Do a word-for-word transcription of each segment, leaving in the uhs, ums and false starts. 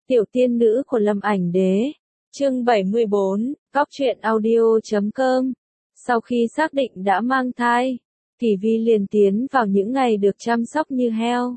Tiểu tiên nữ của Lâm Ảnh Đế. Chương bảy mươi bốn, Cóc truyện audio chấm com. Sau khi xác định đã mang thai, Kỳ Vi liền tiến vào những ngày được chăm sóc như heo.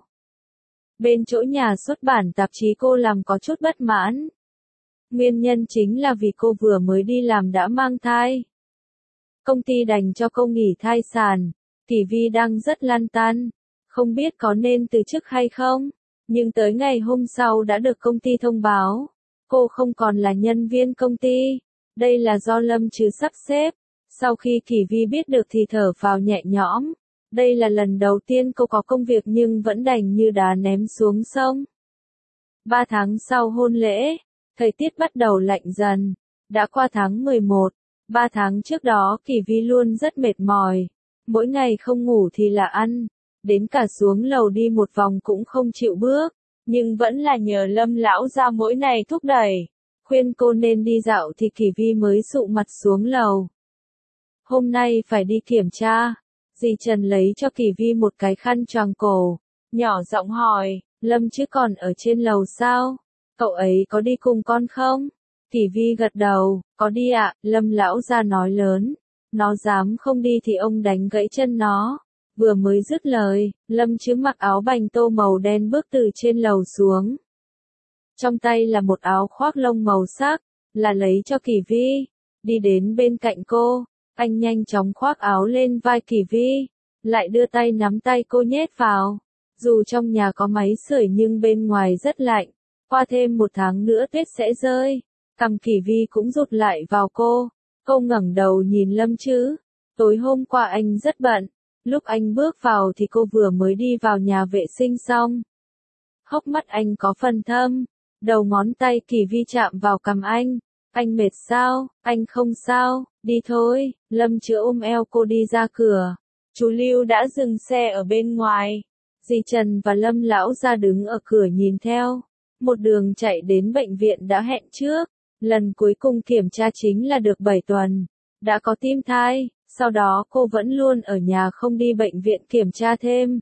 Bên chỗ nhà xuất bản tạp chí cô làm có chút bất mãn. Nguyên nhân chính là vì cô vừa mới đi làm đã mang thai. Công ty đành cho cô nghỉ thai sản. Kỳ Vi đang rất lăn tăn, không biết có nên từ chức hay không. Nhưng tới ngày hôm sau đã được công ty thông báo, cô không còn là nhân viên công ty, đây là do Lâm Trứ sắp xếp. Sau khi Kỳ Vi biết được thì thở phào nhẹ nhõm, đây là lần đầu tiên cô có công việc nhưng vẫn đành như đá ném xuống sông. Ba tháng sau hôn lễ, thời tiết bắt đầu lạnh dần, đã qua tháng mười một, ba tháng trước đó Kỳ Vi luôn rất mệt mỏi, mỗi ngày không ngủ thì là ăn. Đến cả xuống lầu đi một vòng cũng không chịu bước, nhưng vẫn là nhờ Lâm lão gia mỗi ngày thúc đẩy, khuyên cô nên đi dạo thì Kỳ Vi mới sụ mặt xuống lầu. Hôm nay phải đi kiểm tra, dì Trần lấy cho Kỳ Vi một cái khăn choàng cổ, nhỏ giọng hỏi, Lâm chứ còn ở trên lầu sao? Cậu ấy có đi cùng con không? Kỳ Vi gật đầu, có đi ạ, Lâm lão gia nói lớn, nó dám không đi thì ông đánh gãy chân nó. Vừa mới dứt lời, Lâm Chứ mặc áo bành tô màu đen bước từ trên lầu xuống. Trong tay là một áo khoác lông màu sắc, là lấy cho Kỳ Vi. Đi đến bên cạnh cô, anh nhanh chóng khoác áo lên vai Kỳ Vi, lại đưa tay nắm tay cô nhét vào. Dù trong nhà có máy sưởi nhưng bên ngoài rất lạnh, qua thêm một tháng nữa tuyết sẽ rơi. Cằm Kỳ Vi cũng rụt lại vào cô, cô ngẩng đầu nhìn Lâm Chứ. Tối hôm qua anh rất bận. Lúc anh bước vào thì cô vừa mới đi vào nhà vệ sinh xong. Hốc mắt anh có phần thâm, đầu ngón tay Kỳ Vi chạm vào cằm anh. Anh mệt sao? Anh không sao, đi thôi. Lâm Chứ ôm eo cô đi ra cửa. Chú Lưu đã dừng xe ở bên ngoài. Dì Trần và Lâm lão ra đứng ở cửa nhìn theo. Một đường chạy đến bệnh viện đã hẹn trước. Lần cuối cùng kiểm tra chính là được bảy tuần. Đã có tim thai. Sau đó cô vẫn luôn ở nhà không đi bệnh viện kiểm tra thêm.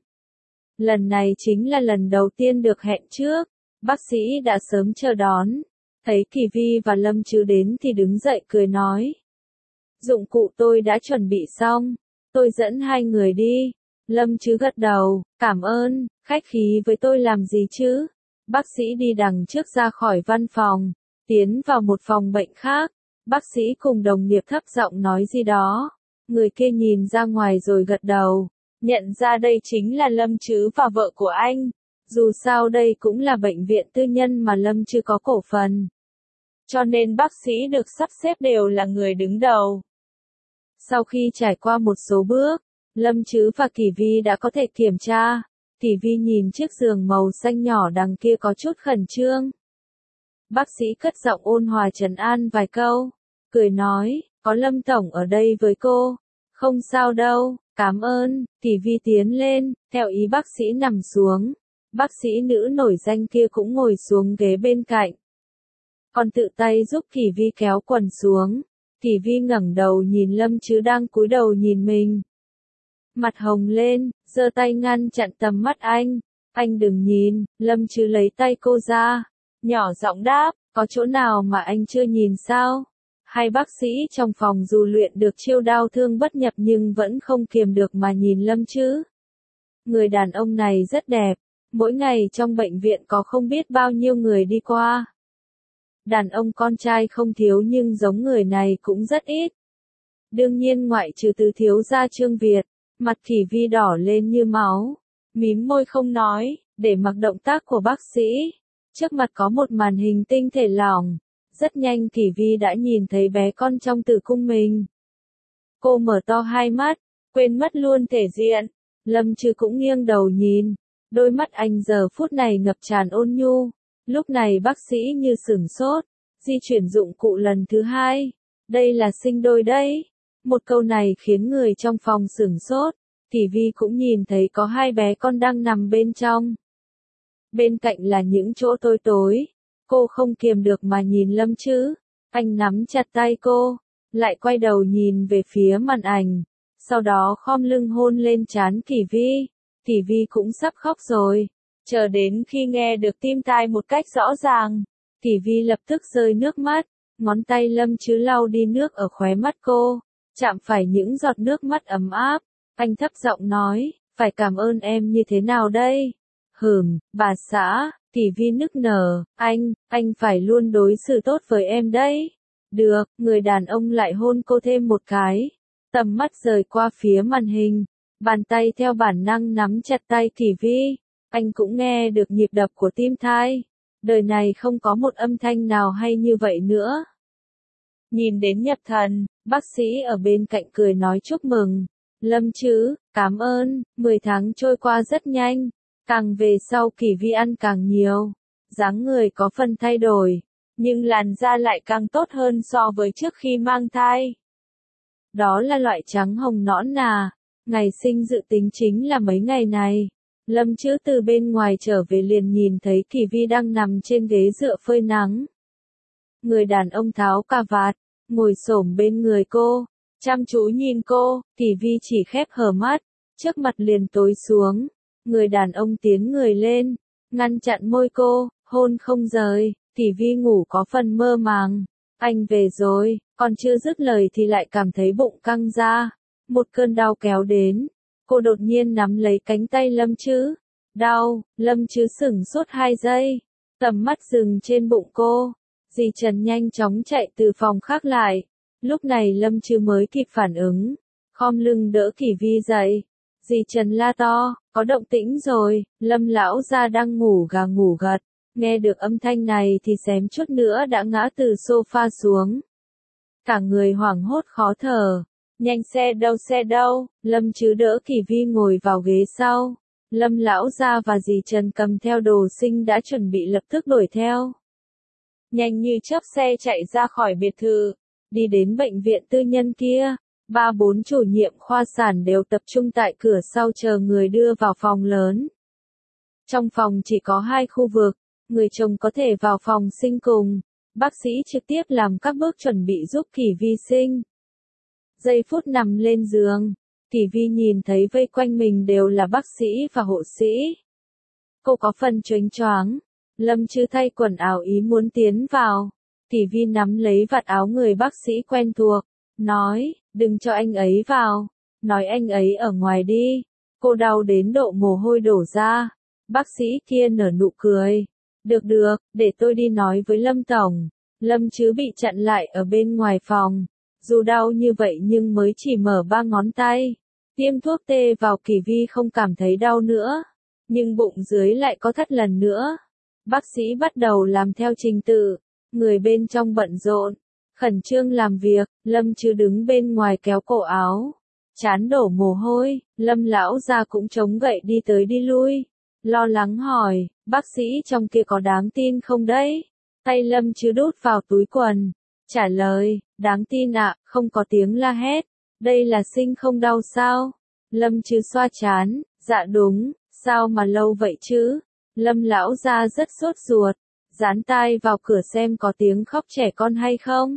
Lần này chính là lần đầu tiên được hẹn trước, bác sĩ đã sớm chờ đón. Thấy Kỳ Vi và Lâm Chứ đến thì đứng dậy cười nói. Dụng cụ tôi đã chuẩn bị xong, tôi dẫn hai người đi. Lâm Chứ gật đầu, cảm ơn, khách khí với tôi làm gì chứ. Bác sĩ đi đằng trước ra khỏi văn phòng, tiến vào một phòng bệnh khác. Bác sĩ cùng đồng nghiệp thấp giọng nói gì đó. Người kia nhìn ra ngoài rồi gật đầu, nhận ra đây chính là Lâm Chứ và vợ của anh. Dù sao đây cũng là bệnh viện tư nhân mà Lâm Chứ có cổ phần. Cho nên bác sĩ được sắp xếp đều là người đứng đầu. Sau khi trải qua một số bước, Lâm Chứ và Kỳ Vi đã có thể kiểm tra. Kỳ Vi nhìn chiếc giường màu xanh nhỏ đằng kia có chút khẩn trương. Bác sĩ cất giọng ôn hòa trấn an vài câu, cười nói. Có Lâm tổng ở đây với cô. Không sao đâu, cảm ơn. Kỳ Vi tiến lên, theo ý bác sĩ nằm xuống. Bác sĩ nữ nổi danh kia cũng ngồi xuống ghế bên cạnh. Còn tự tay giúp Kỳ Vi kéo quần xuống. Kỳ Vi ngẩng đầu nhìn Lâm Chứ đang cúi đầu nhìn mình. Mặt hồng lên, giơ tay ngăn chặn tầm mắt anh. Anh đừng nhìn. Lâm Chứ lấy tay cô ra, nhỏ giọng đáp, có chỗ nào mà anh chưa nhìn sao? Hai bác sĩ trong phòng dù luyện được chiêu đao thương bất nhập nhưng vẫn không kiềm được mà nhìn Lâm Chứ. Người đàn ông này rất đẹp, mỗi ngày trong bệnh viện có không biết bao nhiêu người đi qua. Đàn ông con trai không thiếu nhưng giống người này cũng rất ít. Đương nhiên ngoại trừ từ thiếu gia Trương Việt, mặt Kỳ Vi đỏ lên như máu, mím môi không nói, để mặc động tác của bác sĩ. Trước mặt có một màn hình tinh thể lỏng. Rất nhanh Kỳ Vi đã nhìn thấy bé con trong tử cung mình. Cô mở to hai mắt, quên mất luôn thể diện. Lâm Chứ cũng nghiêng đầu nhìn. Đôi mắt anh giờ phút này ngập tràn ôn nhu. Lúc này bác sĩ như sửng sốt, di chuyển dụng cụ lần thứ hai. Đây là sinh đôi đấy. Một câu này khiến người trong phòng sửng sốt. Kỳ Vi cũng nhìn thấy có hai bé con đang nằm bên trong. Bên cạnh là những chỗ tối tối. Cô không kiềm được mà nhìn Lâm Chứ. Anh nắm chặt tay cô, lại quay đầu nhìn về phía màn ảnh. Sau đó khom lưng hôn lên trán Kỳ Vi. Kỳ Vi cũng sắp khóc rồi. Chờ đến khi nghe được tim tai một cách rõ ràng, Tỷ Vi lập tức rơi nước mắt, ngón tay Lâm Chứ lau đi nước ở khóe mắt cô, chạm phải những giọt nước mắt ấm áp, anh thấp giọng nói, phải cảm ơn em như thế nào đây? Hừm, bà xã, Tỷ Vi nức nở, anh, anh phải luôn đối xử tốt với em đấy. Được, người đàn ông lại hôn cô thêm một cái, tầm mắt rời qua phía màn hình, bàn tay theo bản năng nắm chặt tay Tỷ Vi, anh cũng nghe được nhịp đập của tim thai. Đời này không có một âm thanh nào hay như vậy nữa. Nhìn đến nhập thần, bác sĩ ở bên cạnh cười nói chúc mừng. Lâm Chứ, cảm ơn, mười tháng trôi qua rất nhanh, càng về sau Kỳ Vi ăn càng nhiều, dáng người có phần thay đổi, nhưng làn da lại càng tốt hơn so với trước khi mang thai. Đó là loại trắng hồng nõn nà, ngày sinh dự tính chính là mấy ngày này. Lâm Chứ từ bên ngoài trở về liền nhìn thấy Kỳ Vi đang nằm trên ghế dựa phơi nắng. Người đàn ông tháo cà vạt, ngồi xổm bên người cô, chăm chú nhìn cô, Kỳ Vi chỉ khép hờ mắt, trước mặt liền tối xuống. Người đàn ông tiến người lên, ngăn chặn môi cô, hôn không rời, Kỳ Vi ngủ có phần mơ màng. Anh về rồi, còn chưa dứt lời thì lại cảm thấy bụng căng ra. Một cơn đau kéo đến. Cô đột nhiên nắm lấy cánh tay Lâm Chứ. Đau, Lâm Chứ sửng sốt hai giây. Tầm mắt dừng trên bụng cô. Dì Trần nhanh chóng chạy từ phòng khác lại. Lúc này Lâm Chứ mới kịp phản ứng. Khom lưng đỡ Kỳ Vi dậy. Dì Trần la to, có động tĩnh rồi, Lâm lão gia đang ngủ gà ngủ gật. Nghe được âm thanh này thì xém chút nữa đã ngã từ sofa xuống. Cả người hoảng hốt khó thở. Nhanh xe đâu xe đâu, Lâm Chứ đỡ Kỳ Vi ngồi vào ghế sau. Lâm lão gia và dì Trần cầm theo đồ sinh đã chuẩn bị lập tức đuổi theo. Nhanh như chớp xe chạy ra khỏi biệt thự, đi đến bệnh viện tư nhân kia. Ba bốn chủ nhiệm khoa sản đều tập trung tại cửa sau chờ người đưa vào phòng lớn. Trong phòng chỉ có hai khu vực, người chồng có thể vào phòng sinh cùng. Bác sĩ trực tiếp làm các bước chuẩn bị giúp Kỳ Vi sinh. Giây phút nằm lên giường, Kỳ Vi nhìn thấy vây quanh mình đều là bác sĩ và hộ sĩ. Cô có phần chớnh choáng. Lâm Chứ thay quần áo ý muốn tiến vào. Kỳ Vi nắm lấy vạt áo người bác sĩ quen thuộc, nói, đừng cho anh ấy vào, nói anh ấy ở ngoài đi. Cô đau đến độ mồ hôi đổ ra. Bác sĩ kia nở nụ cười. Được được, để tôi đi nói với Lâm Tổng. Lâm Chứ bị chặn lại ở bên ngoài phòng. Dù đau như vậy nhưng mới chỉ mở ba ngón tay. Tiêm thuốc tê vào Kỳ Vi không cảm thấy đau nữa. Nhưng bụng dưới lại có thắt lần nữa. Bác sĩ bắt đầu làm theo trình tự. Người bên trong bận rộn, khẩn trương làm việc. Lâm Chứ đứng bên ngoài kéo cổ áo. Chán đổ mồ hôi. Lâm lão gia cũng chống gậy đi tới đi lui. Lo lắng hỏi, bác sĩ trong kia có đáng tin không đấy? Tay Lâm Chứ đút vào túi quần. Trả lời, đáng tin ạ, à, không có tiếng la hét. Đây là sinh không đau sao? Lâm Chứ xoa chán, dạ đúng, sao mà lâu vậy chứ? Lâm lão gia rất sốt ruột, dán tai vào cửa xem có tiếng khóc trẻ con hay không.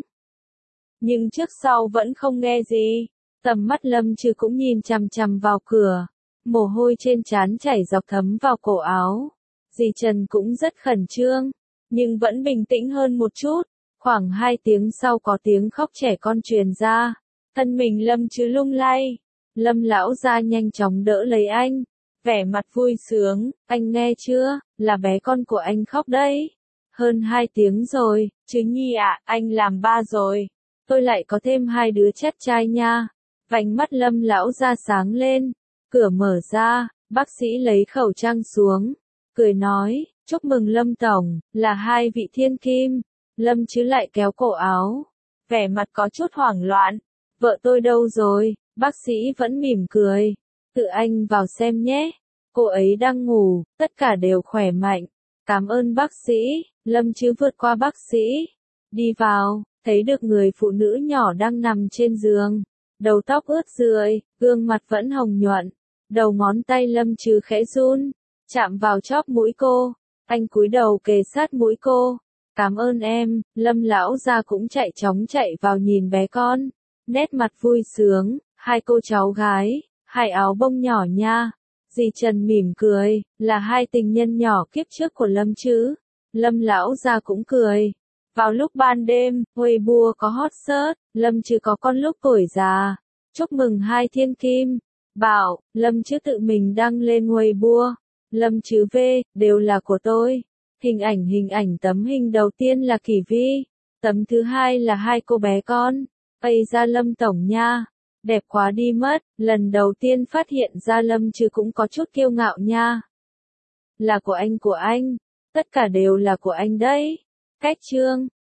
Nhưng trước sau vẫn không nghe gì. Tầm mắt Lâm Chứ cũng nhìn chằm chằm vào cửa. Mồ hôi trên trán chảy dọc thấm vào cổ áo. Dì Trần cũng rất khẩn trương, nhưng vẫn bình tĩnh hơn một chút. Khoảng hai tiếng sau có tiếng khóc trẻ con truyền ra. Thân mình Lâm Chứ lung lay. Lâm lão gia nhanh chóng đỡ lấy anh. Vẻ mặt vui sướng, anh nghe chưa, là bé con của anh khóc đấy. Hơn hai tiếng rồi, Chứ Nhi ạ, à, anh làm ba rồi. Tôi lại có thêm hai đứa chắt trai nha. Vành mắt Lâm lão gia sáng lên. Cửa mở ra, bác sĩ lấy khẩu trang xuống. Cười nói, chúc mừng Lâm Tổng, là hai vị thiên kim. Lâm Chứ lại kéo cổ áo. Vẻ mặt có chút hoảng loạn. Vợ tôi đâu rồi? Bác sĩ vẫn mỉm cười. Tự anh vào xem nhé. Cô ấy đang ngủ, tất cả đều khỏe mạnh. Cảm ơn bác sĩ. Lâm Chứ vượt qua bác sĩ. Đi vào, thấy được người phụ nữ nhỏ đang nằm trên giường. Đầu tóc ướt rượi, gương mặt vẫn hồng nhuận. Đầu ngón tay Lâm Chứ khẽ run, chạm vào chóp mũi cô. Anh cúi đầu kề sát mũi cô. Cảm ơn em. Lâm lão gia cũng chạy chóng chạy vào nhìn bé con. Nét mặt vui sướng, hai cô cháu gái, hai áo bông nhỏ nha. Dì Trần mỉm cười, là hai tình nhân nhỏ kiếp trước của Lâm Chứ. Lâm lão gia cũng cười. Vào lúc ban đêm, Weibo có hot search, Lâm Trừ có con lúc tuổi già. Chúc mừng hai thiên kim. Bảo, Lâm Trừ tự mình đăng lên Weibo. Lâm Trừ V, đều là của tôi. Hình ảnh hình ảnh tấm hình đầu tiên là Kỳ Vi. Tấm thứ hai là hai cô bé con. Ây ra Lâm tổng nha. Đẹp quá đi mất, lần đầu tiên phát hiện ra Lâm Trừ cũng có chút kiêu ngạo nha. Là của anh của anh. Tất cả đều là của anh đấy. Cách chương.